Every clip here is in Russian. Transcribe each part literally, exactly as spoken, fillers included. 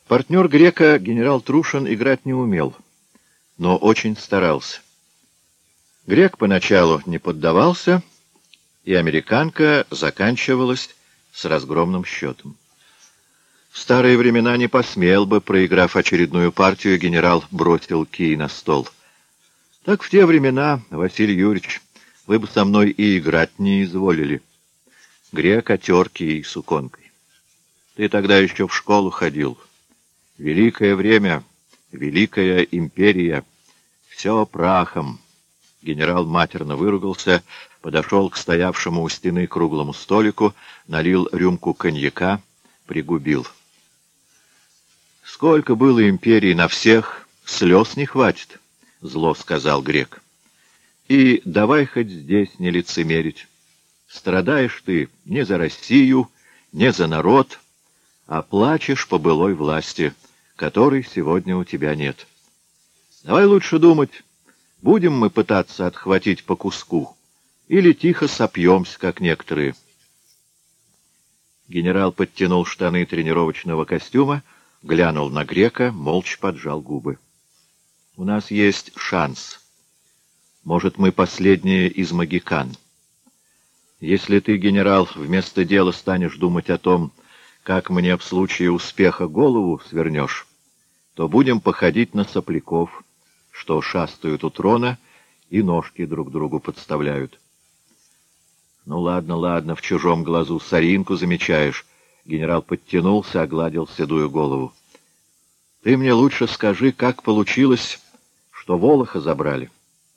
Партнер Грека, генерал Трушин, играть не умел, но очень старался. Грек поначалу не поддавался, и американка заканчивалась с разгромным счетом. В старые времена не посмел бы, проиграв очередную партию, генерал бросил кий на стол. Так в те времена, Василий Юрьевич, вы бы со мной и играть не изволили. Грек отер кий суконкой. Ты тогда еще в школу ходил. Великое время, великая империя, все прахом. Генерал матерно выругался, подошел к стоявшему у стены круглому столику, налил рюмку коньяка, пригубил. «Сколько было империй на всех, слез не хватит», — зло сказал Грек. «И давай хоть здесь не лицемерить. Страдаешь ты не за Россию, не за народ, а плачешь по былой власти, которой сегодня у тебя нет. Давай лучше думать, будем мы пытаться отхватить по куску или тихо сопьемся, как некоторые». Генерал подтянул штаны тренировочного костюма, глянул на Грека, молча поджал губы. «У нас есть шанс. Может, мы последние из могикан. Если ты, генерал, вместо дела станешь думать о том, как мне в случае успеха голову свернешь, то будем походить на сопляков, что шастают у трона и ножки друг другу подставляют». «Ну ладно, ладно, в чужом глазу соринку замечаешь». Генерал подтянулся, огладил седую голову. «Ты мне лучше скажи, как получилось, что Волоха забрали?»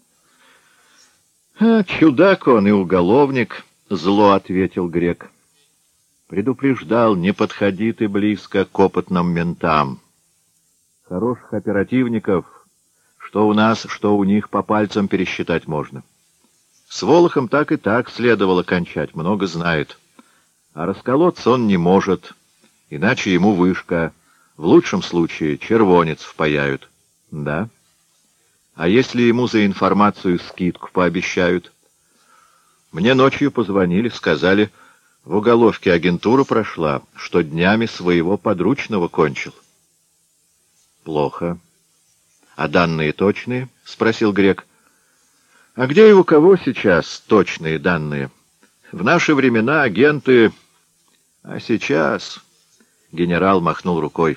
«А, чудак он и уголовник», — зло ответил Грек. «Предупреждал, не подходи ты близко к опытным ментам. Хороших оперативников, что у нас, что у них, по пальцам пересчитать можно. С Волохом так и так следовало кончать, много знает. А расколоться он не может, иначе ему вышка, в лучшем случае червонец впаяют. Да? А если ему за информацию скидку пообещают? Мне ночью позвонили, сказали, в уголовке агентура прошла, что днями своего подручного кончил». «Плохо. А данные точные?» — спросил Грек. «А где и у кого сейчас точные данные? В наши времена агенты... А сейчас...» — генерал махнул рукой.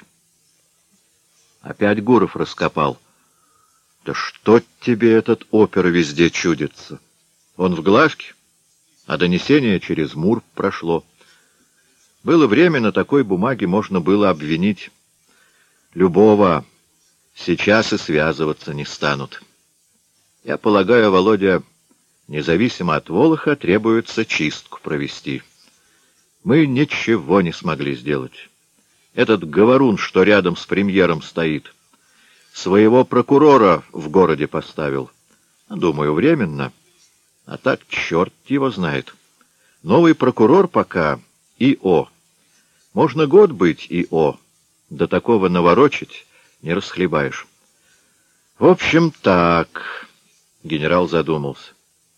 «Опять Гуров раскопал. Да что тебе этот опер везде чудится? Он в глазке, а донесение через Мур прошло. Было время, на такой бумаге можно было обвинить любого. Сейчас и связываться не станут. Я полагаю, Володя, независимо от Волоха, требуется чистку провести. Мы ничего не смогли сделать. Этот говорун, что рядом с премьером стоит, своего прокурора в городе поставил. Думаю, временно. А так черт его знает. Новый прокурор пока И.О. Можно год быть И.О. До такого наворочить не расхлебаешь. В общем, так... Генерал задумался.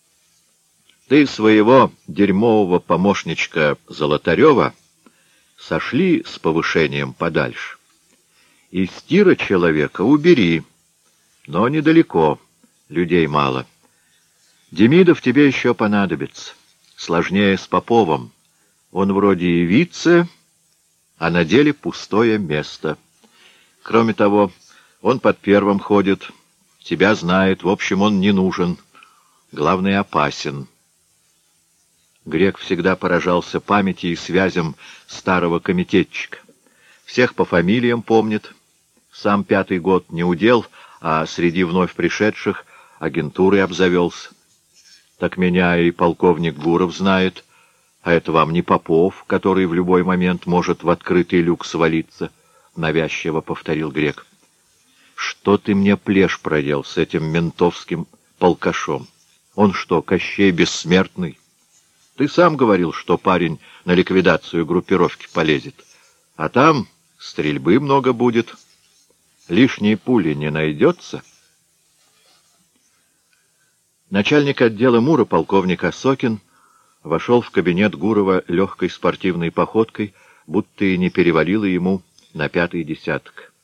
Ты своего дерьмового помощничка Золотарева сошли с повышением подальше. Из тира человека убери, но недалеко, людей мало. Демидов тебе еще понадобится. Сложнее с Поповым. Он вроде и вице, а на деле пустое место. Кроме того, он под первым ходит, тебя знает, в общем, он не нужен. Главное, опасен. Грек всегда поражался памяти и связям старого комитетчика. Всех по фамилиям помнит. Сам пятый год не удел, а среди вновь пришедших агентурой обзавелся. Так меня и полковник Гуров знает, а это вам не Попов, который в любой момент может в открытый люк свалиться, — навязчиво повторил Грек. Что ты мне плешь проел с этим ментовским полкашом? Он что, Кощей Бессмертный? Ты сам говорил, что парень на ликвидацию группировки полезет. А там стрельбы много будет. Лишней пули не найдется. Начальник отдела МУРа, полковник Осокин, вошел в кабинет Гурова легкой спортивной походкой, будто и не перевалило ему на пятый десяток.